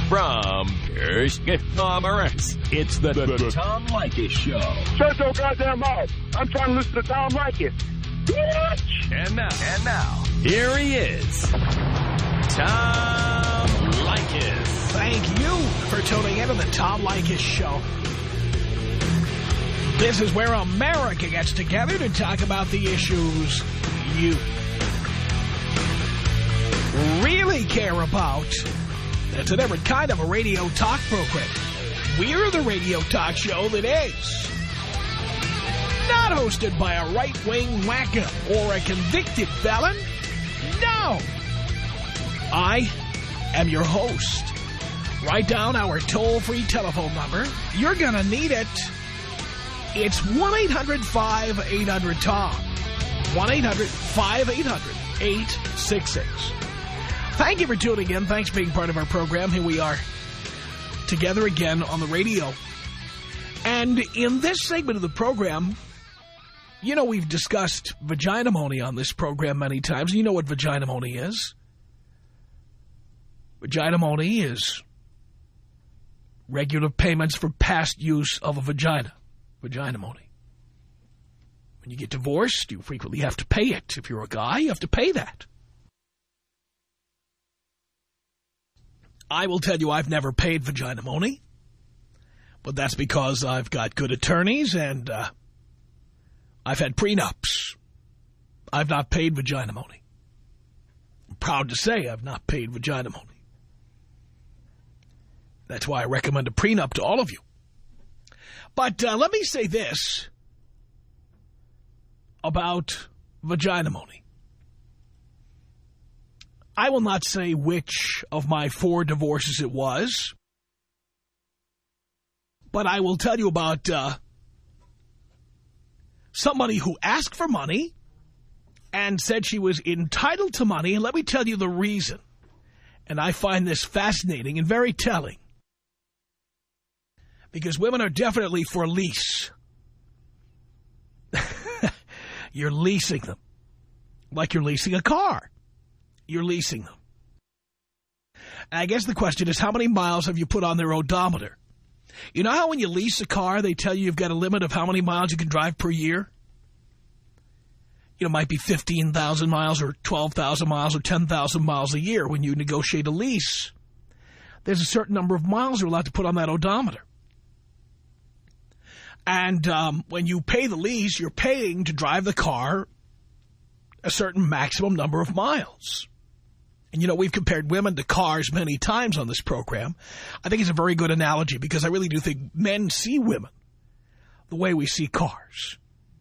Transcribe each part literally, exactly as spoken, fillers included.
From Commerce, it's the, the, the Tom Leykis Show. Shut your goddamn mouth. I'm trying to listen to Tom Leykis. Bitch! And now, and now, here he is, Tom Leykis. Thank you for tuning in to the Tom Leykis Show. This is where America gets together to talk about the issues you really care about. It's a different kind of a radio talk program. We're the radio talk show that is not hosted by a right-wing wacko or a convicted felon. No. I am your host. Write down our toll-free telephone number. You're going to need it. It's one eight hundred five eight hundred Tom. one eight hundred five eight hundred eight six six. Thank you for tuning in. Thanks for being part of our program. Here we are together again on the radio. And in this segment of the program, you know, we've discussed vaginamony on this program many times. You know what vaginamony is. Vaginamony is regular payments for past use of a vagina. Vaginamony. When you get divorced, you frequently have to pay it. If you're a guy, you have to pay that. I will tell you I've never paid vaginamony, but that's because I've got good attorneys and uh, I've had prenups. I've not paid vaginamony. I'm proud to say I've not paid vaginamony. That's why I recommend a prenup to all of you. But uh, let me say this about vaginamony. I will not say which of my four divorces it was, but I will tell you about uh, somebody who asked for money and said she was entitled to money, and let me tell you the reason. And I find this fascinating and very telling, because women are definitely for lease. You're leasing them, like you're leasing a car. You're leasing them. And I guess the question is, how many miles have you put on their odometer? You know how when you lease a car, they tell you you've got a limit of how many miles you can drive per year? You know, it might be fifteen thousand miles or twelve thousand miles or ten thousand miles a year when you negotiate a lease. There's a certain number of miles you're allowed to put on that odometer. And um, when you pay the lease, you're paying to drive the car a certain maximum number of miles. And, you know, we've compared women to cars many times on this program. I think it's a very good analogy because I really do think men see women the way we see cars.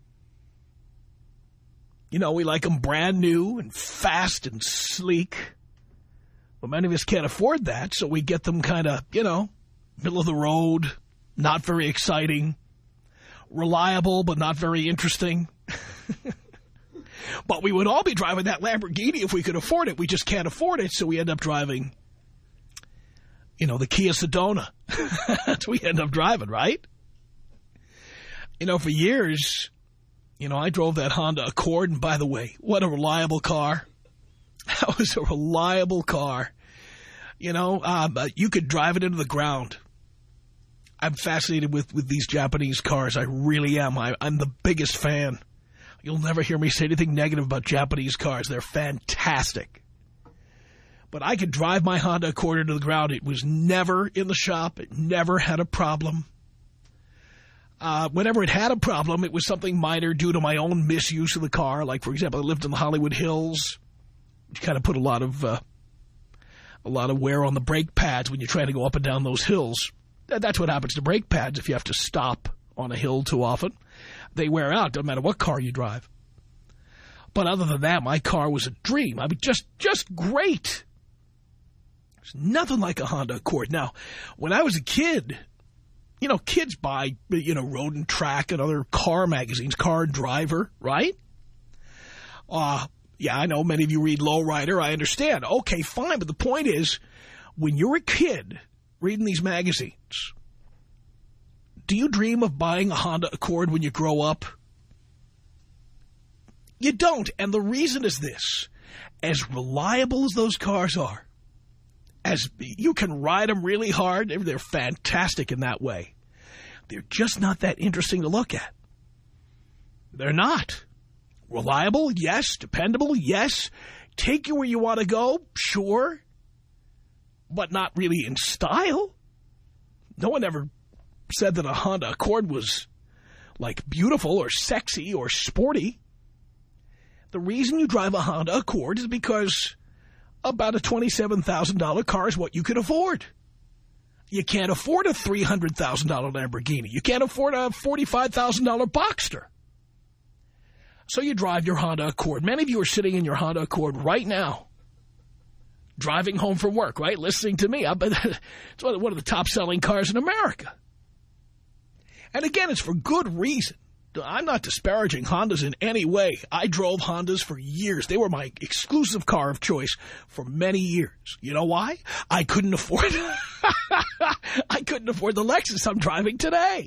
You know, we like them brand new and fast and sleek. But many of us can't afford that, so we get them kind of, you know, middle of the road, not very exciting, reliable but not very interesting. But we would all be driving that Lamborghini if we could afford it. We just can't afford it, so we end up driving, you know, the Kia Sedona. That's what we end up driving, right? You know, for years, you know, I drove that Honda Accord, and by the way, what a reliable car. That was a reliable car. You know, um, you could drive it into the ground. I'm fascinated with, with these Japanese cars. I really am. I, I'm the biggest fan. You'll never hear me say anything negative about Japanese cars. They're fantastic. But I could drive my Honda Accord into the ground. It was never in the shop. It never had a problem. Uh, whenever it had a problem, it was something minor due to my own misuse of the car. Like, for example, I lived in the Hollywood Hills, which kind of put a lot of uh, a lot of wear on the brake pads when you're trying to go up and down those hills. That's what happens to brake pads if you have to stop on a hill too often. They wear out, no matter what car you drive. But other than that, my car was a dream. I mean, just, just great. There's nothing like a Honda Accord. Now, when I was a kid, you know, kids buy, you know, Road and Track and other car magazines, Car and Driver, right? Uh, yeah, I know many of you read Lowrider. I understand. Okay, fine. But the point is, when you're a kid reading these magazines, do you dream of buying a Honda Accord when you grow up? You don't. And the reason is this. As reliable as those cars are, as you can ride them really hard. They're fantastic in that way. They're just not that interesting to look at. They're not. Reliable, yes. Dependable, yes. Take you where you want to go, sure. But not really in style. No one ever said that a Honda Accord was, like, beautiful or sexy or sporty. The reason you drive a Honda Accord is because about a twenty-seven thousand dollar car is what you can afford. You can't afford a three hundred thousand dollar Lamborghini. You can't afford a forty-five thousand dollar Boxster. So you drive your Honda Accord. Many of you are sitting in your Honda Accord right now, driving home from work, right? Listening to me. I bet it's one of the top-selling cars in America. And again, it's for good reason. I'm not disparaging Hondas in any way. I drove Hondas for years. They were my exclusive car of choice for many years. You know why? I couldn't afford I couldn't afford the Lexus I'm driving today.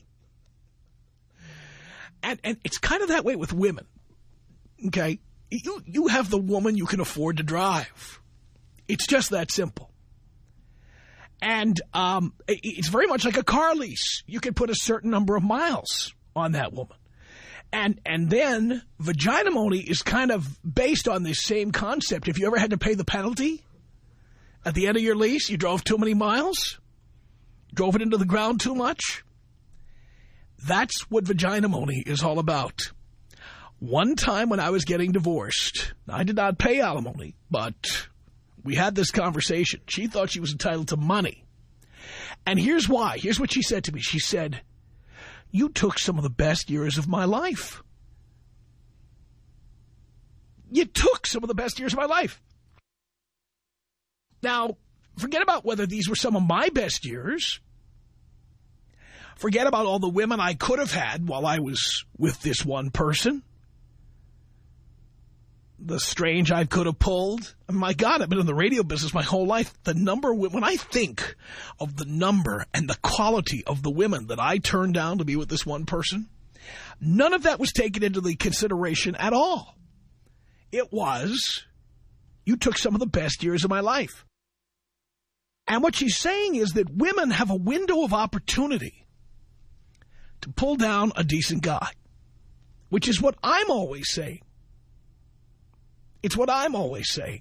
And and it's kind of that way with women. Okay? You you have the woman you can afford to drive. It's just that simple. And um, it's very much like a car lease. You can put a certain number of miles on that woman. And and then Vaginamony is kind of based on this same concept. If you ever had to pay the penalty at the end of your lease, you drove too many miles, drove it into the ground too much. That's what Vaginamony is all about. One time when I was getting divorced, I did not pay alimony, but we had this conversation. She thought she was entitled to money. And here's why. Here's what she said to me. She said, "You took some of the best years of my life. You took some of the best years of my life." Now, forget about whether these were some of my best years. Forget about all the women I could have had while I was with this one person. The strange I could have pulled. My God, I've been in the radio business my whole life. The number, when I think of the number and the quality of the women that I turned down to be with this one person, none of that was taken into the consideration at all. It was, you took some of the best years of my life. And what she's saying is that women have a window of opportunity to pull down a decent guy, which is what I'm always saying. It's what I'm always saying.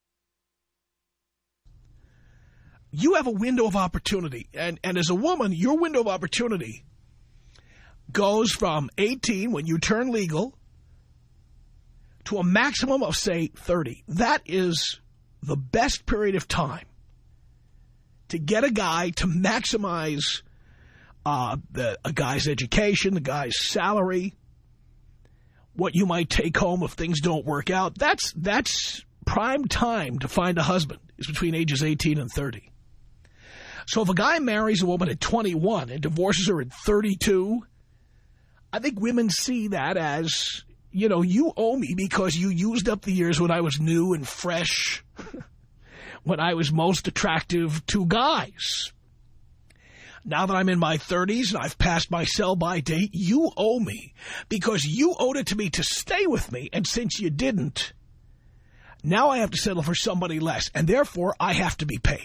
You have a window of opportunity, and, and as a woman, your window of opportunity goes from eighteen, when you turn legal, to a maximum of, say, thirty. That is the best period of time to get a guy to maximize uh, the, a guy's education, the guy's salary, what you might take home if things don't work out. That's that's prime time to find a husband, is between ages eighteen and thirty. So if a guy marries a woman at twenty-one and divorces her at thirty-two, I think women see that as, you know, you owe me because you used up the years when I was new and fresh, when I was most attractive to guys. Now that I'm in my thirties and I've passed my sell-by date, you owe me because you owed it to me to stay with me. And since you didn't, now I have to settle for somebody less. And therefore, I have to be paid.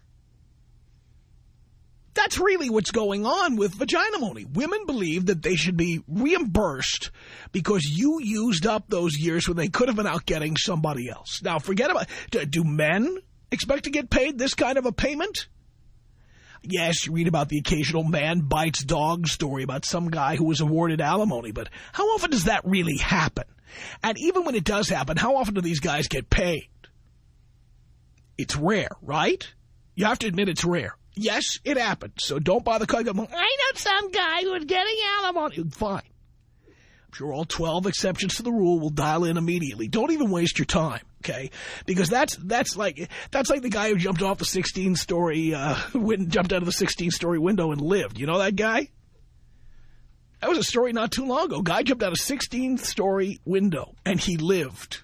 That's really what's going on with Vaginamony. Women believe that they should be reimbursed because you used up those years when they could have been out getting somebody else. Now, forget about it. Do men expect to get paid this kind of a payment? Yes, you read about the occasional man bites dog story about some guy who was awarded alimony, but how often does that really happen? And even when it does happen, how often do these guys get paid? It's rare, right? You have to admit it's rare. Yes, it happens, so don't bother calling them. I know some guy who was getting alimony. Fine. I'm sure all twelve exceptions to the rule will dial in immediately. Don't even waste your time. Okay, because that's that's like that's like the guy who jumped off the sixteen-story, uh, jumped out of the sixteen-story window and lived. You know that guy? That was a story not too long ago. Guy jumped out a sixteen-story window and he lived.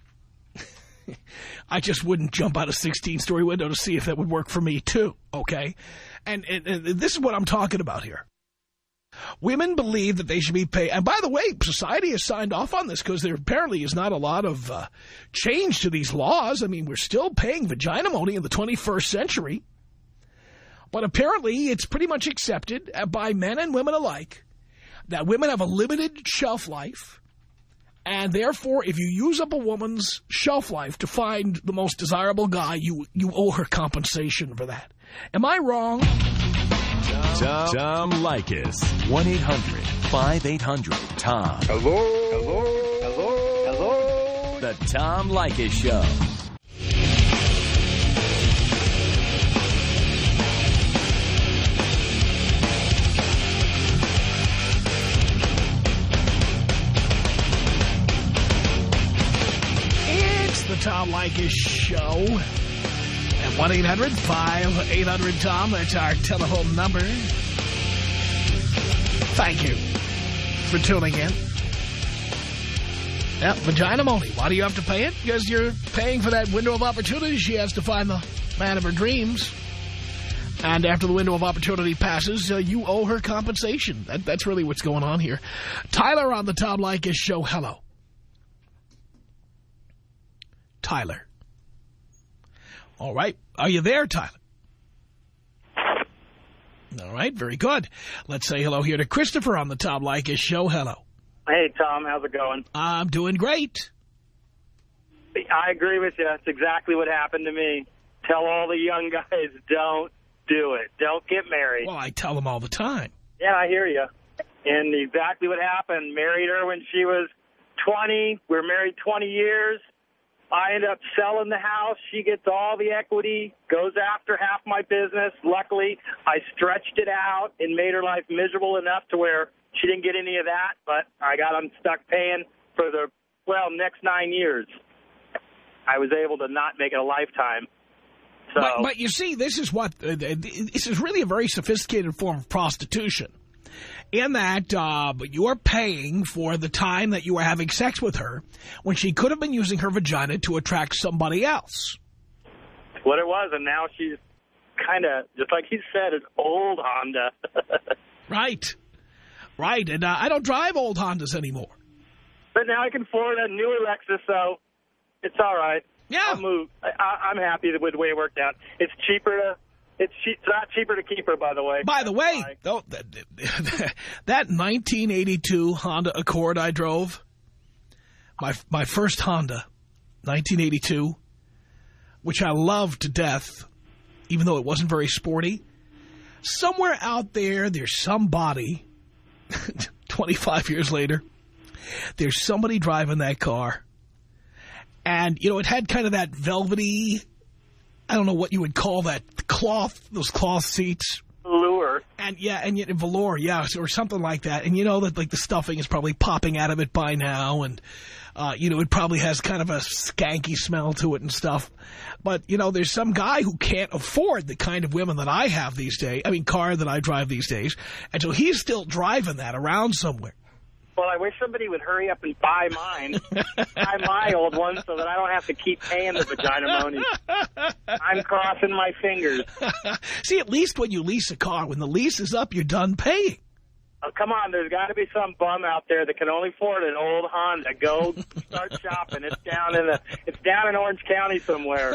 I just wouldn't jump out a sixteen-story window to see if that would work for me too. Okay, and, and, and this is what I'm talking about here. Women believe that they should be paid. And by the way, society has signed off on this because there apparently is not a lot of uh, change to these laws. I mean, we're still paying vagina-money in the twenty-first century. But apparently it's pretty much accepted by men and women alike that women have a limited shelf life. And therefore, if you use up a woman's shelf life to find the most desirable guy, you, you owe her compensation for that. Am I wrong? Tom, Tom Leykis. one eight hundred five eight hundred Tom. Hello? Hello? Hello? Hello? The Tom Leykis Show. It's the Tom Leykis Show. At one eight hundred five eight hundred Tom, that's our telephone number. Thank you for tuning in. Yeah, vagina money. Why do you have to pay it? Because you're paying for that window of opportunity. She has to find the man of her dreams. And after the window of opportunity passes, uh, you owe her compensation. That, that's really what's going on here. Tyler on the Tom Leykis Show. Hello. Tyler. All right. Are you there, Tyler? All right. Very good. Let's say hello here to Christopher on the Tom Leykis Show. Hello. Hey, Tom. How's it going? I'm doing great. I agree with you. That's exactly what happened to me. Tell all the young guys, don't do it. Don't get married. Well, I tell them all the time. Yeah, I hear you. And exactly what happened. Married her when she was twenty. We were married twenty years. I end up selling the house. She gets all the equity, goes after half my business. Luckily, I stretched it out and made her life miserable enough to where she didn't get any of that, but I got unstuck paying for the, well, next nine years. I was able to not make it a lifetime. So, but, but you see, this is what, uh, this is really a very sophisticated form of prostitution. In that uh, you're paying for the time that you were having sex with her when she could have been using her vagina to attract somebody else. What it was, and now she's kind of, just like he said, an old Honda. Right. Right, and uh, I don't drive old Hondas anymore. But now I can afford a newer Lexus, so it's all right. Yeah. I'll move. I, I'm happy with the way it worked out. It's cheaper to... It's, cheap, it's not cheaper to keep her, by the way. By the way, though, that, that nineteen eighty-two Honda Accord I drove, my my first Honda, nineteen eighty-two, which I loved to death, even though it wasn't very sporty, somewhere out there, there's somebody, twenty-five years later, there's somebody driving that car. And, you know, it had kind of that velvety... I don't know what you would call that, cloth, those cloth seats. Velour. And yeah, and yet velour, yeah, or something like that. And you know that like the stuffing is probably popping out of it by now. And, uh, you know, it probably has kind of a skanky smell to it and stuff. But, you know, there's some guy who can't afford the kind of women that I have these days. I mean, car that I drive these days. And so he's still driving that around somewhere. Well, I wish somebody would hurry up and buy mine, buy my old one, so that I don't have to keep paying the vagina money. I'm crossing my fingers. See, at least when you lease a car, when the lease is up, you're done paying. Oh, come on, there's got to be some bum out there that can only afford an old Honda. Go start shopping. It's down in the, it's down in Orange County somewhere.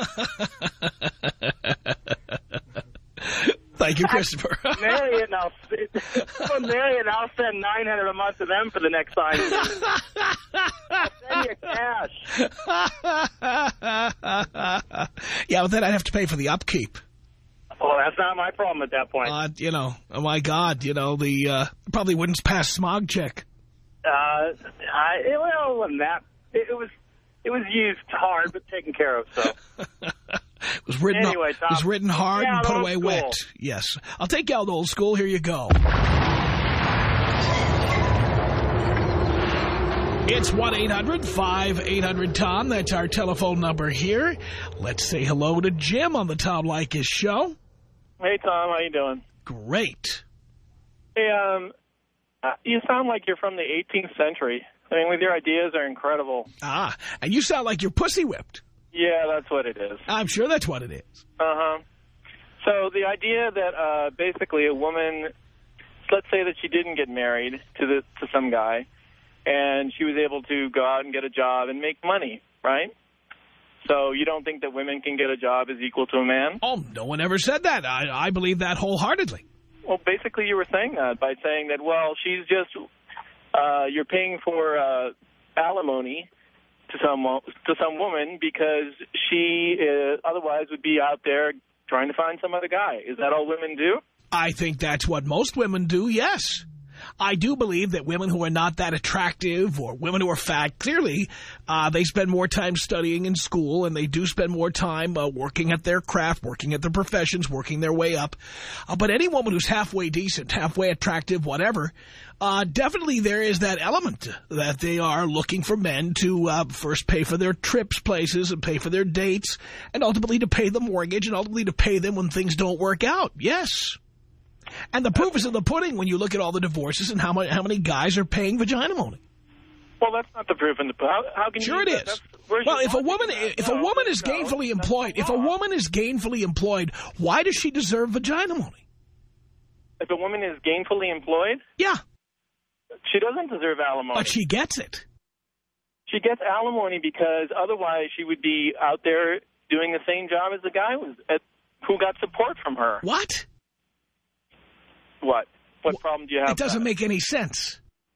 Thank you, Christopher. Marry it, and I'll, I'll marry it, and I'll send nine hundred dollars a month to them for the next five years. I'll send you cash. Yeah, but then I'd have to pay for the upkeep. Well, that's not my problem at that point. Uh, you know, oh my God, you know, the uh, probably wouldn't pass smog check. Uh, I, it, well, it wasn't that. It, it was, it was used hard, but taken care of, so. It was written, anyway, Tom, it was written hard and put away school. wet. Yes. I'll take you out old school. Here you go. It's one eight hundred five eight hundred Tom. That's our telephone number here. Let's say hello to Jim on the Tom Leykis Show. Hey, Tom. How you doing? Great. Hey, um, uh, you sound like you're from the eighteenth century. I mean, with your ideas are incredible. Ah, and you sound like you're pussy whipped. Yeah, that's what it is. I'm sure that's what it is. Uh-huh. So the idea that uh, basically a woman let's say that she didn't get married to the to some guy, and she was able to go out and get a job and make money, right? So you don't think that women can get a job as equal to a man? Oh, no one ever said that. I, I believe that wholeheartedly. Well, basically you were saying that by saying that, well, she's just, uh, you're paying for uh, alimony to some, to some woman because she uh, otherwise would be out there trying to find some other guy. Is that all women do? I think that's what most women do, yes. I do believe that women who are not that attractive or women who are fat, clearly, uh, they spend more time studying in school and they do spend more time uh, working at their craft, working at their professions, working their way up. Uh, but any woman who's halfway decent, halfway attractive, whatever, uh, definitely there is that element that they are looking for men to uh, first pay for their trips places and pay for their dates and ultimately to pay the mortgage and ultimately to pay them when things don't work out. Yes. And the proof is in the pudding when you look at all the divorces and how many, how many guys are paying vagina-money. Well, that's not the proof in the pudding. How, how can sure you it is. Well, if a woman if a woman is gainfully employed, if a woman is gainfully employed, why does she deserve vagina-money? If a woman is gainfully employed? Yeah. She doesn't deserve alimony. But she gets it. She gets alimony because otherwise she would be out there doing the same job as the guy was at, who got support from her. What? What? What problem do you have? It doesn't make any sense.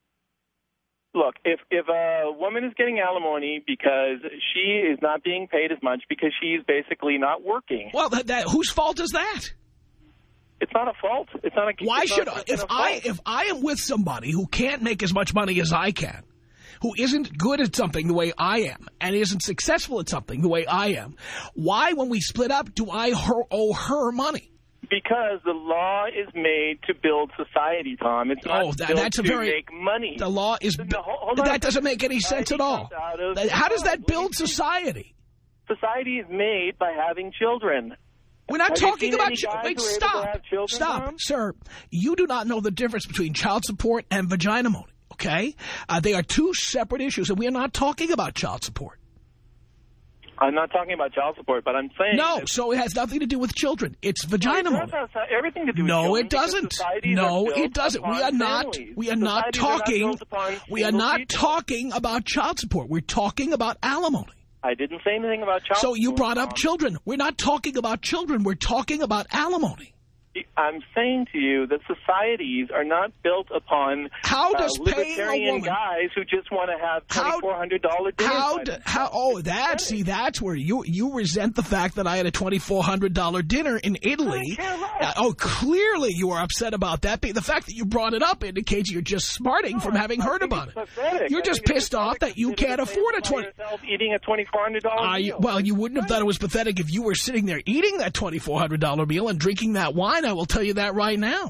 Look, if if a woman is getting alimony because she is not being paid as much because she's basically not working. Well, that, that whose fault is that? It's not a fault. It's not a. Why should not, I, if I if I am with somebody who can't make as much money as I can, who isn't good at something the way I am, and isn't successful at something the way I am, why, when we split up, do I her, owe her money? Because the law is made to build society, Tom. It's not oh, that, built that's a to very, make money. The law is... No, hold on. That doesn't make any sense at all. How does that build society? Society is made by having children. We're not Have talking about... Wait, stop. Children, stop. Tom? Sir, you do not know the difference between child support and vagina-money, okay? Uh, they are two separate issues, and we are not talking about child support. I'm not talking about child support, but I'm saying... No, so it has nothing to do with children. It's vagina money. It does have everything to do with no, children. It doesn't. No, it doesn't. We are not. We are not talking. We are not people. talking about child support. We're talking about alimony. I didn't say anything about child so support. So you brought up Tom. children. We're not talking about children. We're talking about alimony. I'm saying to you that societies are not built upon how does uh, paying libertarian a woman, guys who just want to have twenty-four hundred dollar dinners. How, do, how, oh, that, see, that's where you, you resent the fact that I had a twenty-four hundred dollar dinner in Italy. Uh, oh, clearly you are upset about that. The fact that you brought it up indicates you're just smarting no, from having heard about it. Pathetic. You're just pissed off that you can't afford a twenty. Eating a twenty-four hundred dollar uh, meal. Well, you wouldn't have thought it was pathetic if you were sitting there eating that twenty-four hundred dollar meal and drinking that wine. I will tell you that right now.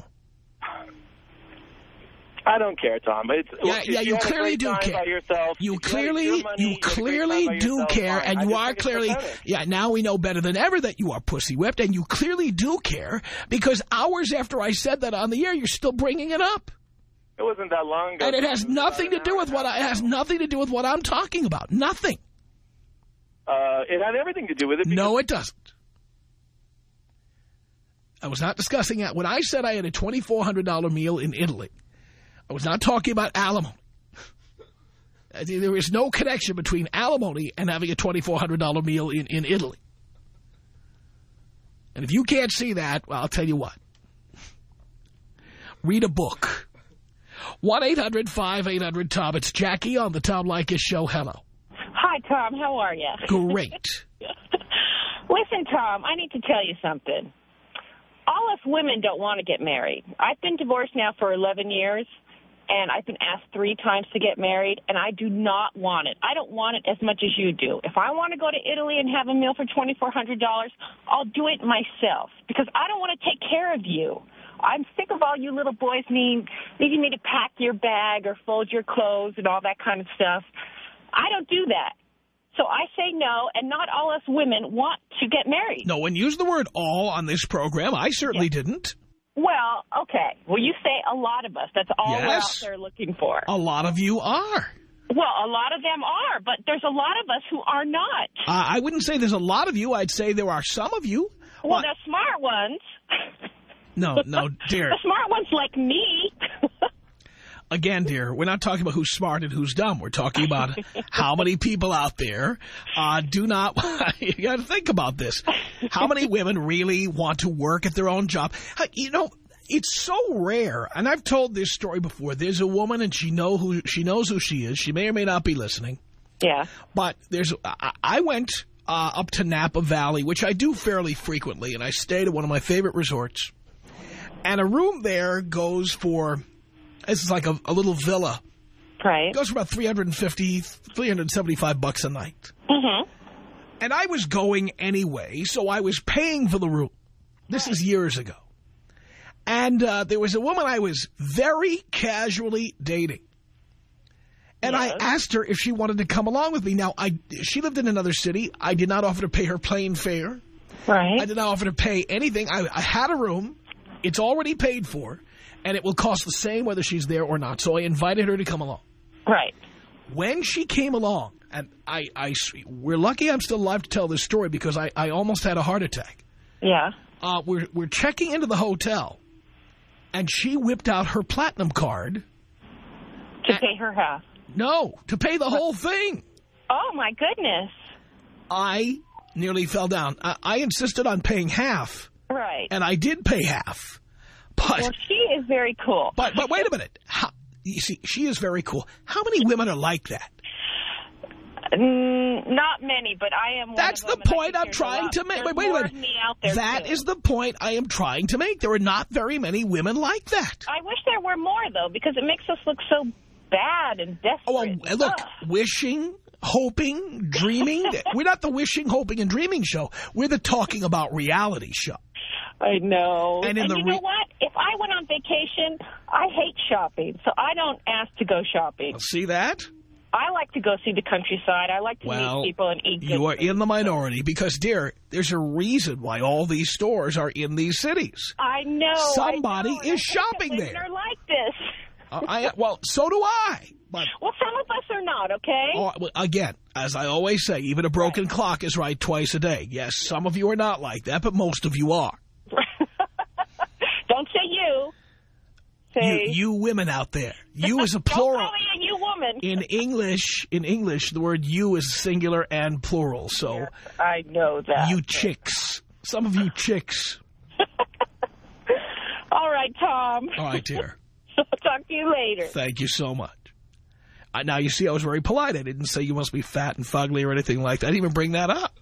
I don't care, Tom. It's, yeah, yeah, you, you clearly do care. Yourself, you clearly, you, money, you clearly do yourself, care, fine. and you I are clearly. Yeah, now we know better than ever that you are pussy whipped, and you clearly do care because hours after I said that on the air, you're still bringing it up. It wasn't that long ago. And it has nothing to do with what I, it has nothing to do with what I'm talking about. Nothing. Uh, it had everything to do with it. No, it doesn't. I was not discussing that. When I said I had a twenty-four hundred dollar meal in Italy, I was not talking about alimony. There is no connection between alimony and having a twenty-four hundred dollar meal in, in Italy. And if you can't see that, well, I'll tell you what. Read a book. one eight hundred five eight hundred Tom. It's Jackie on the Tom Leykis Show. Hello. Hi, Tom. How are you? Great. Listen, Tom, I need to tell you something. All us women don't want to get married. I've been divorced now for eleven years, and I've been asked three times to get married, and I do not want it. I don't want it as much as you do. If I want to go to Italy and have a meal for twenty-four hundred dollars, I'll do it myself because I don't want to take care of you. I'm sick of all you little boys need, needing me to pack your bag or fold your clothes and all that kind of stuff. I don't do that. So I say no, and not all us women want to get married. No, and use the word all on this program. I certainly yes. didn't. Well, okay. Well, you say a lot of us. That's all yes. we're out there looking for. A lot of you are. Well, a lot of them are, but there's a lot of us who are not. Uh, I wouldn't say there's a lot of you. I'd say there are some of you. Well, well the smart ones. No, no, dear. The smart ones one's like me. Again, dear, we're not talking about who's smart and who's dumb. We're talking about how many people out there uh, do not, you got to think about this. How many women really want to work at their own job? You know, it's so rare, and I've told this story before. There's a woman, and she know who she knows who she is. She may or may not be listening. Yeah. But there's, I, I went uh, up to Napa Valley, which I do fairly frequently, and I stayed at one of my favorite resorts. And a room there goes for... This is like a, a little villa. Right. It goes for about three hundred fifty, three hundred seventy-five bucks a night. Mm-hmm. And I was going anyway, so I was paying for the room. This is years ago. And uh, there was a woman I was very casually dating. And yes. I asked her if she wanted to come along with me. Now, I she lived in another city. I did not offer to pay her plane fare. Right. I did not offer to pay anything. I, I had a room. It's already paid for. And it will cost the same whether she's there or not. So I invited her to come along. Right. When she came along, and I, I, we're lucky I'm still alive to tell this story because I, I almost had a heart attack. Yeah. Uh, we're, we're checking into the hotel, and she whipped out her platinum card. To pay her half? No, to pay the whole thing. Oh, my goodness. I nearly fell down. I, I insisted on paying half. Right. And I did pay half. But, well, she is very cool. But but wait a minute. How, you see, she is very cool. How many women are like that? Mm, not many, but I am one That's of them. the point I'm trying to make. Wait, wait a minute. That is the point I am trying to make. There are not very many women like that. I wish there were more, though, because it makes us look so bad and desperate. Oh, well, look, Ugh. wishing, hoping, dreaming. We're not the wishing, hoping, and dreaming show. We're the talking about reality show. I know. And, in and the you know what? If I went on vacation, I hate shopping, so I don't ask to go shopping. See that? I like to go see the countryside. I like to well, meet people and eat good you are food. in the minority because, dear, there's a reason why all these stores are in these cities. I know. Somebody I know. is shopping women there. Are like this. uh, I, well, so do I. But, well, some of us are not, okay? Oh, well, again, as I always say, even a broken right. clock is right twice a day. Yes, some of you are not like that, but most of you are. Don't say you. Say you. You women out there. You is a plural. Don't call me a you woman. In English, in English, the word you is singular and plural. So yeah, I know that. You chicks. Some of you chicks. All right, Tom. All right, dear. I'll talk to you later. Thank you so much. I, now, you see, I was very polite. I didn't say you must be fat and fugly or anything like that. I didn't even bring that up.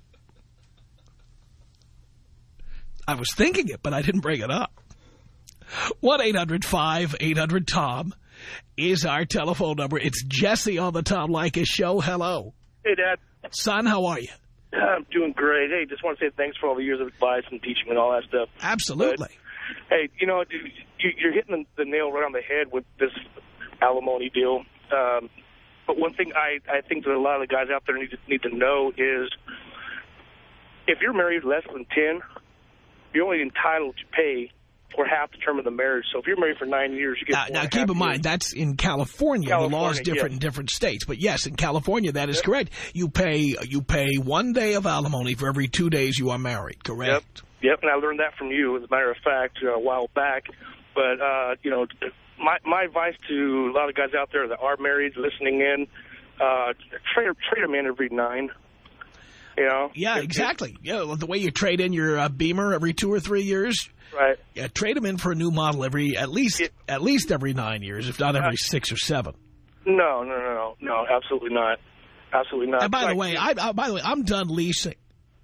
I was thinking it, but I didn't bring it up. one eight hundred five eight hundred Tom is our telephone number. It's Jesse on the Tom Leykis show. Hello. Hey, Dad. Son, how are you? I'm doing great. Hey, just want to say thanks for all the years of advice and teaching and all that stuff. Absolutely. But, hey, you know, dude, you're hitting the nail right on the head with this alimony deal. Um, but one thing I, I think that a lot of the guys out there need to, need to know is if you're married less than ten, you're only entitled to pay for half the term of the marriage. So if you're married for nine years, you get Now, now keep in mind, that's in California. California. The law is different yeah. in different states. But yes, in California, that is yep. correct. You pay you pay one day of alimony for every two days you are married, correct? Yep, yep. And I learned that from you, as a matter of fact, a while back. But, uh, you know, my, my advice to a lot of guys out there that are married, listening in, uh, trade, trade them in every nine. You know? Yeah, exactly. Yeah, the way you trade in your uh, Beamer every two or three years. Right. Yeah, trade them in for a new model every at least it, at least every nine years, if not every uh, six or seven. No, no, no, no, no, absolutely not, absolutely not. And by like, the way, I, I by the way, I'm done leasing.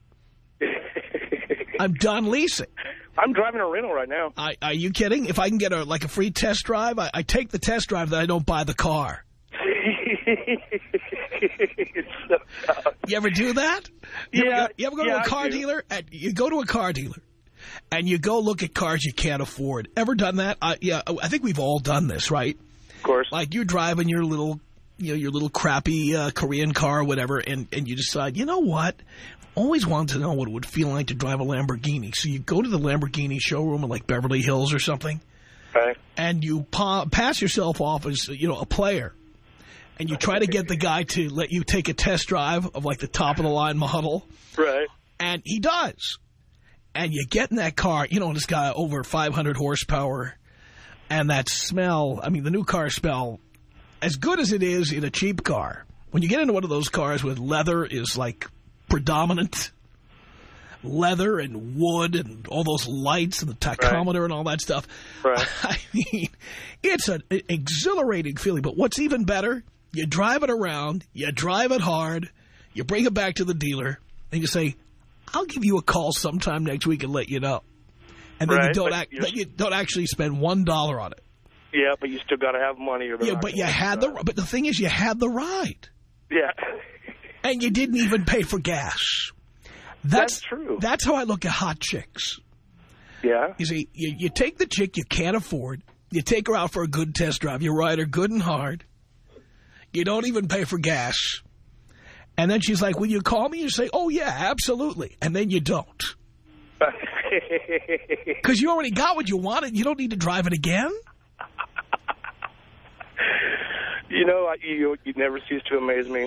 I'm done leasing. I'm driving a rental right now. I, are you kidding? If I can get a like a free test drive, I, I take the test drive. That I don't buy the car. so tough. You ever do that? You yeah. Ever go, you ever go yeah, to a car dealer? And you go to a car dealer, and you go look at cars you can't afford. Ever done that? Uh, yeah, I think we've all done this, right? Of course. Like you're driving your little, you know, your little crappy uh, Korean car or whatever, and and you decide, you know what? Always wanted to know what it would feel like to drive a Lamborghini. So you go to the Lamborghini showroom in like Beverly Hills or something, right? And you pa pass yourself off as, you know, a player. And you try to get the guy to let you take a test drive of like the top of the line model. Right. And he does. And you get in that car, you know, this guy over five hundred horsepower, And that smell, I mean, the new cars smell as good as it is in a cheap car. When you get into one of those cars with leather is like predominant, leather and wood and all those lights and the tachometer right. and all that stuff. Right. I mean, it's an exhilarating feeling. But what's even better, you drive it around, you drive it hard, you bring it back to the dealer, and you say, I'll give you a call sometime next week and let you know. And then right, you don't act, then you don't actually spend one dollar on it. Yeah, but you still got to have money. Or yeah, but you had the. But the thing is, you had the ride. Yeah. And you didn't even pay for gas. That's, that's true. That's how I look at hot chicks. Yeah. You see, you, you take the chick you can't afford. You take her out for a good test drive. You ride her good and hard. You don't even pay for gas. And then she's like, will you call me? You say, oh, yeah, absolutely. And then you don't. Because you already got what you wanted. You don't need to drive it again. You know, you you never cease to amaze me.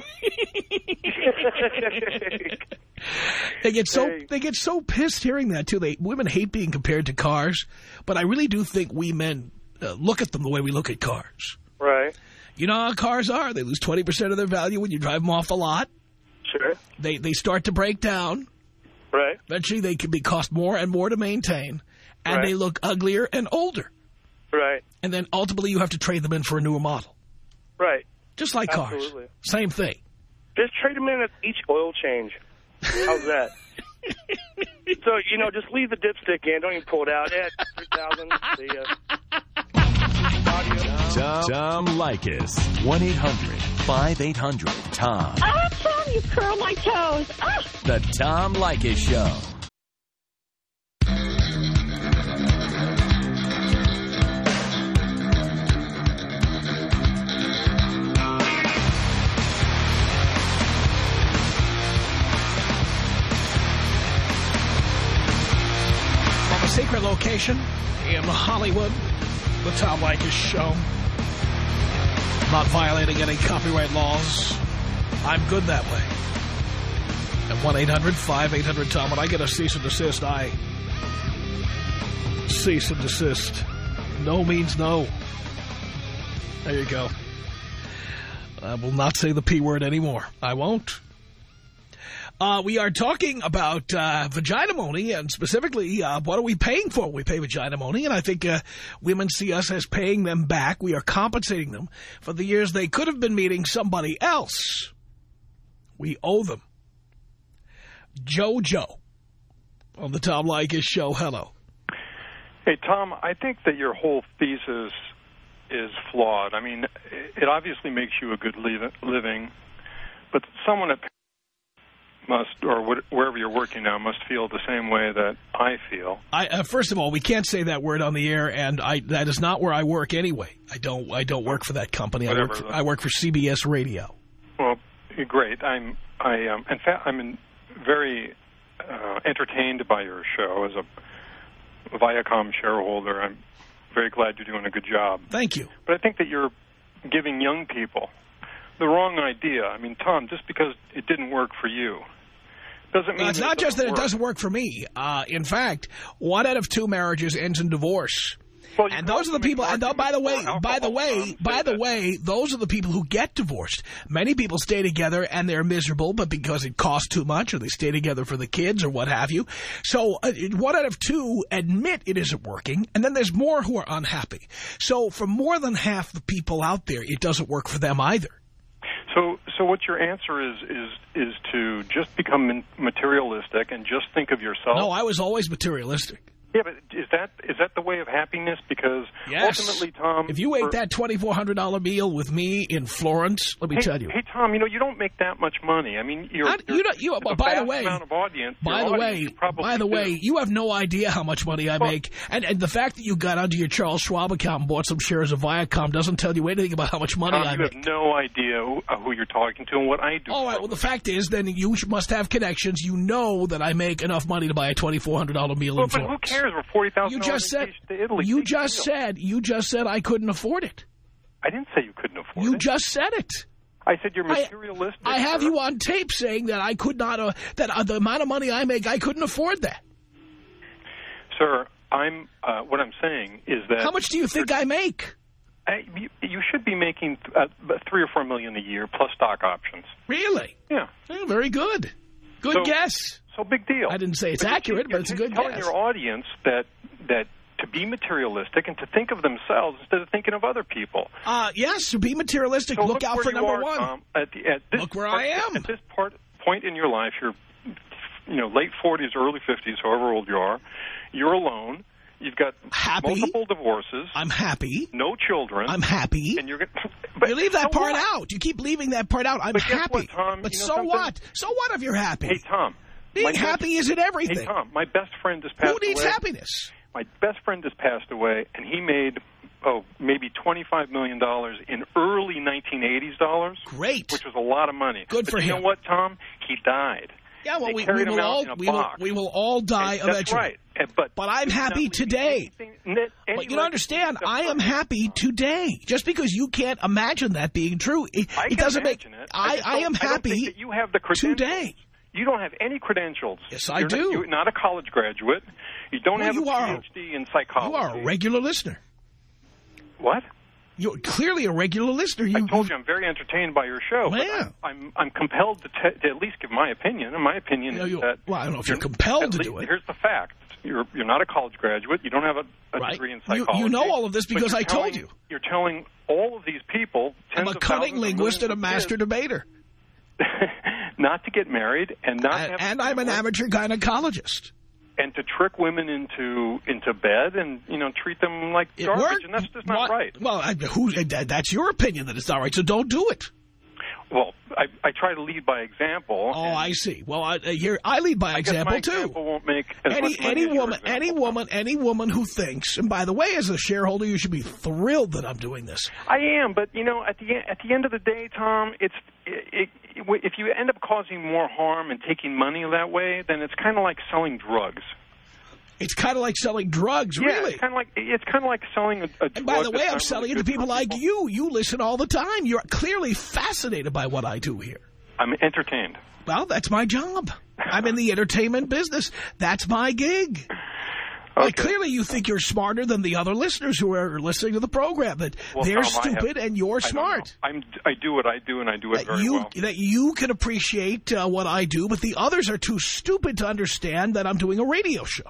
They get so hey. they get so pissed hearing that too. They women hate being compared to cars, but I really do think we men uh, look at them the way we look at cars. Right. You know how cars are. They lose twenty percent of their value when you drive them off the lot. Sure. They they start to break down. Right. Eventually, they can be cost more and more to maintain, and right. they look uglier and older. Right. And then ultimately, you have to trade them in for a newer model. Right. Just like Absolutely. Cars. Same thing. Just trade them in at each oil change. How's that? So, you know, just leave the dipstick in. Don't even pull it out. Yeah, three thousand. See ya. Tom, Tom Leykis. one eight hundred five eight hundred Tom. Oh, Tom, you curl my toes. Ah. The Tom Leykis Show. From a secret location in Hollywood, the Tom Leykis Show. Not violating any copyright laws. I'm good that way. At one eight hundred five eight hundred Tom, when I get a cease and desist, I cease and desist. No means no. There you go. I will not say the P word anymore. I won't. Uh, we are talking about uh, Vaginamony, and specifically, uh, what are we paying for when we pay Vaginamony? And I think uh, women see us as paying them back. We are compensating them for the years they could have been meeting somebody else. We owe them. JoJo on the Tom Leykis Show. Hello. Hey, Tom, I think that your whole thesis is flawed. I mean, it obviously makes you a good living, but someone at must, or wherever you're working now, must feel the same way that I feel. I, uh, first of all, we can't say that word on the air, and I that is not where I work anyway. I don't I don't work for that company. I work for, I work for C B S Radio. Well, great. I'm I um in fact I'm in very uh, entertained by your show as a Viacom shareholder. I'm very glad you're doing a good job. Thank you. But I think that you're giving young people the wrong idea. I mean, Tom, just because it didn't work for you doesn't mean... No, it's not just that it doesn't work for me. Uh, in fact, one out of two marriages ends in divorce. Well, and those are the people, and by the way, by the way, by the way, those are the people who get divorced. Many people stay together and they're miserable, but because it costs too much, or they stay together for the kids or what have you. So uh, one out of two admit it isn't working, and then there's more who are unhappy. So for more than half the people out there, it doesn't work for them either. So, so what your answer is is is to just become materialistic and just think of yourself? No, I was always materialistic. Yeah, but is that is that the way of happiness? Because yes. ultimately, Tom... If you ate for, that twenty-four hundred dollar meal with me in Florence, let me hey, tell you. Hey, Tom, you know, you don't make that much money. I mean, you're... I, you're you know, you, a by the vast way, amount of audience. by the way, by the way, do. you have no idea how much money I well, make. And, and the fact that you got onto your Charles Schwab account and bought some shares of Viacom doesn't tell you anything about how much money Tom, I you make. You have no idea who, uh, who you're talking to and what I do. All right, well, the fact is, then you must have connections. You know that I make enough money to buy a twenty-four hundred dollar meal well, in but Florence. But who cares? We're forty thousand dollars. You just said... To Italy. You just said, you just said I couldn't afford it. I didn't say you couldn't afford you it. You just said it. I said you're materialistic. I, I have sir. you on tape saying that I could not, uh, that uh, the amount of money I make, I couldn't afford that. Sir, I'm uh, what I'm saying is that How much do you think I make? I, you, you should be making uh, three or four million a year plus stock options. Really? Yeah. Oh, very good. Good so, guess. So big deal. I didn't say it's but accurate, you're, but it's a good telling guess. Telling your audience that that to be materialistic and to think of themselves instead of thinking of other people. Uh, yes, to be materialistic. So look, look out where for you number are, one. Tom, at the, at this Look where part, I am. At this part, point in your life, you're you know late forties, early fifties, however old you are. You're alone. You've got happy. multiple divorces. I'm happy. No children. I'm happy. And you're gonna, but you leave that so part what? out. You keep leaving that part out. I'm but guess happy. What, Tom? But you know so something? what? So what if you're happy? Hey, Tom. Being happy best, isn't everything. Hey, Tom, my best friend has passed away. Who needs happiness? My best friend has passed away, and he made, oh, maybe twenty-five million dollars in early nineteen eighties dollars. Great. Which was a lot of money. Good but for you him. You know what, Tom? He died. Yeah, well, they we, carried we, him will out all, in a we, will, box. we will all die and eventually. That's right. And, but, but I'm happy today. But you don't understand, I am happy today. Just because you can't imagine that being true, it, I it doesn't make... It. I, I, I am I happy that you have the credentials. today. You don't have any credentials. Yes, I you're do. Not, you're not a college graduate. You don't well, have you a are, PhD in psychology. You are a regular listener. What? You're clearly a regular listener. You, I told you I'm very entertained by your show. Well, yeah. I'm, I'm I'm compelled to, te to at least give my opinion, and my opinion you know, is you, that... Well, I don't know if you're, you're compelled to least, do it. Here's the fact. You're you're not a college graduate. You don't have a, a right. degree in psychology. You, you know all of this because I telling, told you. You're telling all of these people... I'm a cunning linguist and a master debater. Not to get married and not and, have... And I'm an amateur gynecologist. And to trick women into into bed and, you know, treat them like it garbage, worked. and that's just not what? right. Well, I, who, that's your opinion that it's not right, so don't do it. Well, I, I try to lead by example. Oh, I see. Well, I, here I lead by I example guess my too. Example won't make as any much money any as your woman, example. any woman, any woman who thinks. And by the way, as a shareholder, you should be thrilled that I'm doing this. I am, but you know, at the at the end of the day, Tom, it's it, it, if you end up causing more harm and taking money that way, then it's kind of like selling drugs. It's kind of like selling drugs, yeah, really. It's kind of like it's kind of like selling a, a drug. And by the way, I'm selling really it to people, people like you. You listen all the time. You're clearly fascinated by what I do here. I'm entertained. Well, that's my job. I'm in the entertainment business. That's my gig. Okay. Like, clearly you think you're smarter than the other listeners who are listening to the program, that well, they're Tom, stupid have, and you're I smart. I'm, I do what I do, and I do it that very you, well. That you can appreciate uh, what I do, but the others are too stupid to understand that I'm doing a radio show.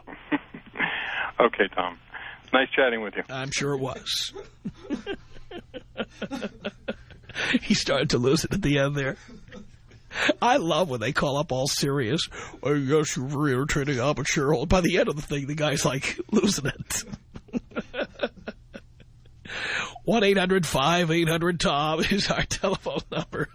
Okay, Tom. Nice chatting with you. I'm sure it was. He started to lose it at the end there. I love when they call up all serious. Oh, yes, you're very entertaining. I'm a shareholder. By the end of the thing, the guy's like losing it. one eight hundred five eight hundred Tom is our telephone number.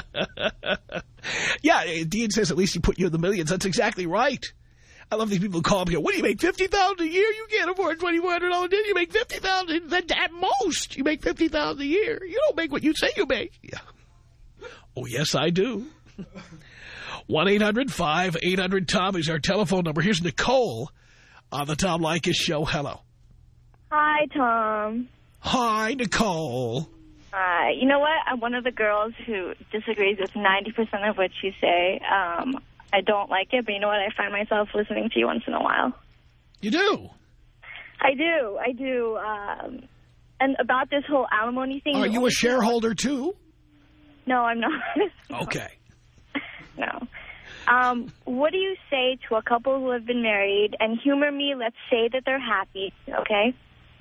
Yeah, Dean says at least he put you in the millions. That's exactly right. I love these people who call up here. What do you make, fifty thousand dollars a year? You can't afford twenty-four hundred dollars a year. You make fifty thousand dollars at most. You make fifty thousand dollars a year. You don't make what you say you make. Yeah. Oh, yes, I do. one eight hundred five eight hundred Tom is our telephone number. Here's Nicole on the Tom Leykis Show. Hello. Hi, Tom. Hi, Nicole. Hi. You know what? I'm one of the girls who disagrees with ninety percent of what you say. Um, I don't like it, but you know what? I find myself listening to you once in a while. You do? I do. I do. Um, and about this whole alimony thing. Are you a shareholder, too? No, I'm not. Okay. No. Um, what do you say to a couple who have been married, and humor me, let's say that they're happy, okay?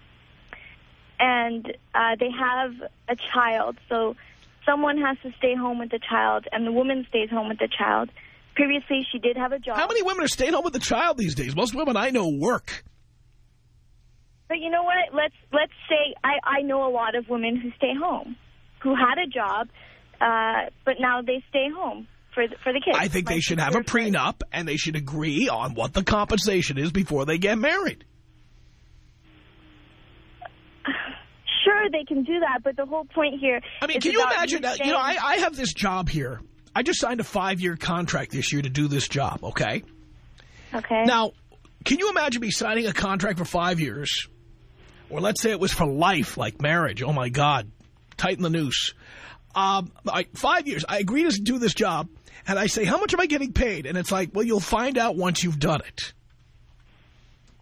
And uh, they have a child, so someone has to stay home with the child, and the woman stays home with the child. Previously, she did have a job. How many women are staying home with the child these days? Most women I know work. But you know what? Let's let's say I, I know a lot of women who stay home, who had a job, uh, but now they stay home for the, for the kids. I think My they should have a prenup, and they should agree on what the compensation is before they get married. Sure, they can do that, but the whole point here I mean, is can you about imagine, you, uh, you know, I, I have this job here. I just signed a five-year contract this year to do this job, okay? Okay. Now, can you imagine me signing a contract for five years? Or let's say it was for life, like marriage. Oh, my God. Tighten the noose. Um, I, five years. I agree to do this job, and I say, how much am I getting paid? And it's like, well, you'll find out once you've done it.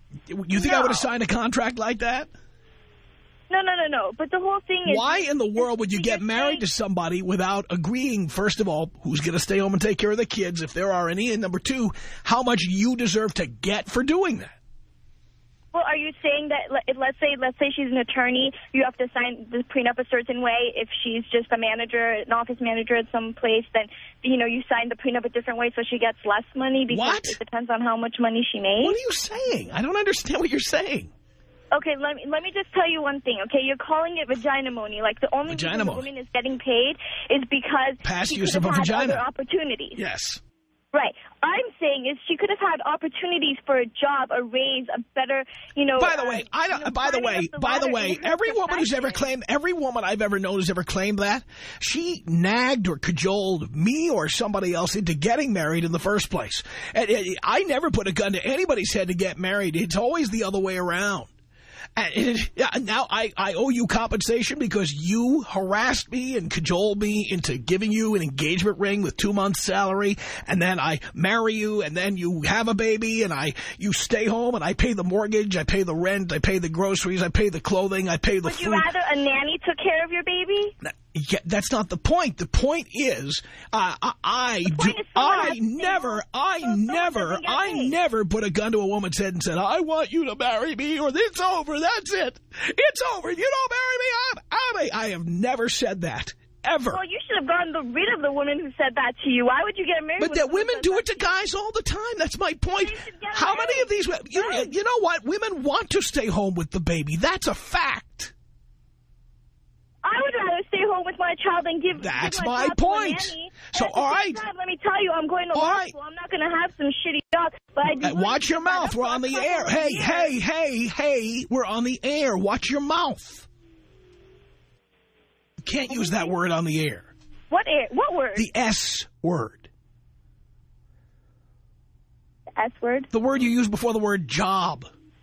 You think no. I would have signed a contract like that? No, no, no, no. But the whole thing is... Why in the world would you get married to somebody without agreeing, first of all, who's going to stay home and take care of the kids, if there are any, and number two, how much you deserve to get for doing that? Well, are you saying that, let's say let's say she's an attorney, you have to sign the prenup a certain way. If she's just a manager, an office manager at some place, then, you know, you sign the prenup a different way so she gets less money because what? It depends on how much money she makes? What are you saying? I don't understand what you're saying. Okay, let me let me just tell you one thing, okay? You're calling it vagina-mony. Like, the only reason the woman is getting paid is because past she use could of have a had vagina. other opportunities. Yes. Right. I'm saying is she could have had opportunities for a job, a raise, a better, you know... By the way, uh, I don't, you know, by the way, the by the way, every woman who's ever claimed, every woman I've ever known who's ever claimed that, she nagged or cajoled me or somebody else into getting married in the first place. And, and I never put a gun to anybody's head to get married. It's always the other way around. And it, yeah, now I, I owe you compensation because you harassed me and cajoled me into giving you an engagement ring with two months' salary, and then I marry you, and then you have a baby, and I you stay home, and I pay the mortgage, I pay the rent, I pay the groceries, I pay the clothing, I pay the Would food. Would you rather a nanny took care of your baby? Yeah, that's not the point. The point is, uh, I, I, do, I never, I never, I never put a gun to a woman's head and said, I want you to marry me or it's over. That's it. It's over. If you don't marry me, I'm out. I have never said that. Ever. Well, you should have gotten rid of the woman who said that to you. Why would you get married But with that women do it to guys all the time. That's my point. How many of these, you, you know what? Women want to stay home with the baby. That's a fact. I would rather stay home with my child than give, That's give my, my child point. to a nanny. So, and all right. Time, let me tell you, I'm going to all law right. school. I'm not going to have some shitty job. But I do uh, watch your mouth. We're on the air. Hey, hey, hey, hey. We're on the air. Watch your mouth. You can't use that word on the air. What air? What word? The S word. The S word? The word you use before the word job.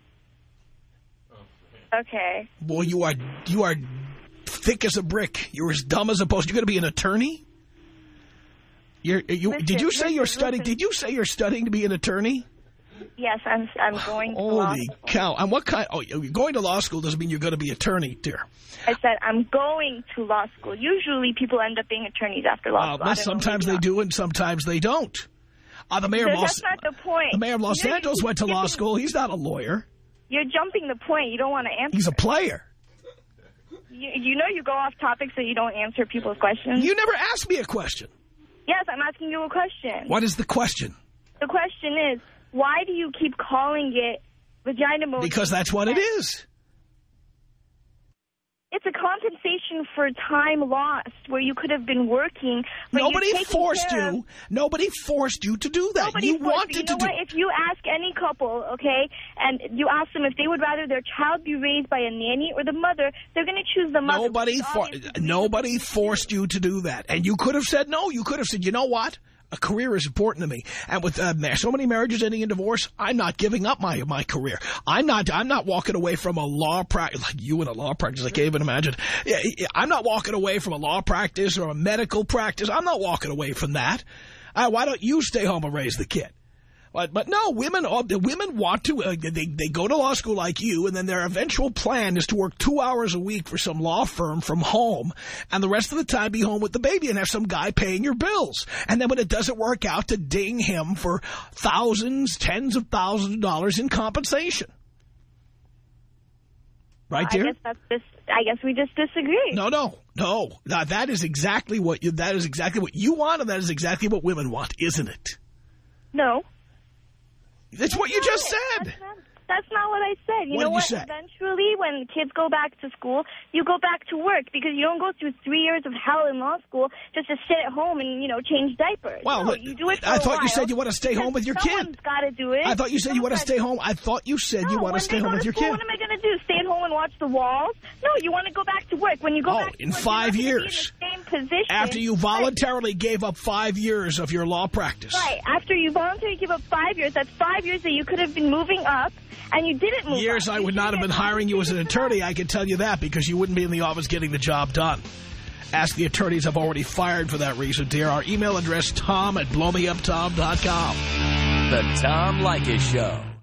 Okay. Boy, you are you are thick as a brick. You're as dumb as a post. You're going to be an attorney? You're, you, listen, did you say listen, you're studying? listen. Did you say you're studying to be an attorney? Yes, I'm. I'm going. to law Holy school. cow! And what kind? Oh, you're going to law school doesn't mean you're going to be an attorney, dear. I said I'm going to law school. Usually, people end up being attorneys after law Uh, school. well, sometimes they do, and sometimes they don't. Uh, the mayor So of Los, that's not the point. the mayor of Los You're- Angeles went to you're law jumping- school. He's not a lawyer. You're jumping the point. You don't want to answer. He's a player. You, you know you go off topic so you don't answer people's questions. You never asked me a question. Yes, I'm asking you a question. What is the question? The question is, why do you keep calling it vagina mode? Because that's what it is. It's a compensation for time lost where you could have been working. But Nobody you're taking forced care you. Of, Nobody forced you to do that. Nobody You forced wanted you. You know to do what? If you ask any couple, okay, and you ask them if they would rather their child be raised by a nanny or the mother, they're going to choose the mother. Nobody, for, nobody forced you to do that. And you could have said no. You could have said, you know what? A career is important to me. And with uh, so many marriages ending in divorce, I'm not giving up my my career. I'm not I'm not walking away from a law practice, like you in a law practice, I can't even imagine. Yeah, I'm not walking away from a law practice or a medical practice. I'm not walking away from that. Uh, why don't you stay home and raise the kid? But, but no, women women want to, uh, they, they go to law school like you, and then their eventual plan is to work two hours a week for some law firm from home, and the rest of the time be home with the baby and have some guy paying your bills. And then when it doesn't work out, to ding him for thousands, tens of thousands of dollars in compensation. Right, dear? I guess that's just, I guess we just disagree. No, no, no. Now, that is exactly what you, that is exactly what you want, and that is exactly what women want, isn't it? No. That's what you just said. That's not, that's not what I said. You What know did you what? say? Eventually, when kids go back to school, you go back to work because you don't go through three years of hell in law school just to sit at home and, you know, change diapers. Well, no, look, you do it for I a thought you while said you want to stay home with your kid. Someone's got to do it. I thought you said you want to stay home. I thought you said no, you want when to stay they go home with to your school, kid. What am I going to do? Stay at home and watch the walls? No, you want to go back to work. When you go Oh, back to in work, five you're not years. gonna be in the same position. After you voluntarily gave up five years of your law practice. Right. After you voluntarily give up five years, that's five years that you could have been moving up, and you didn't move Years up. I You would should not have get been hiring you as an attorney, I can tell you that, because you wouldn't be in the office getting the job done. Ask the attorneys I've already fired for that reason, dear. Our email address, tom at blow me up tom dot com. The Tom Leykis Show.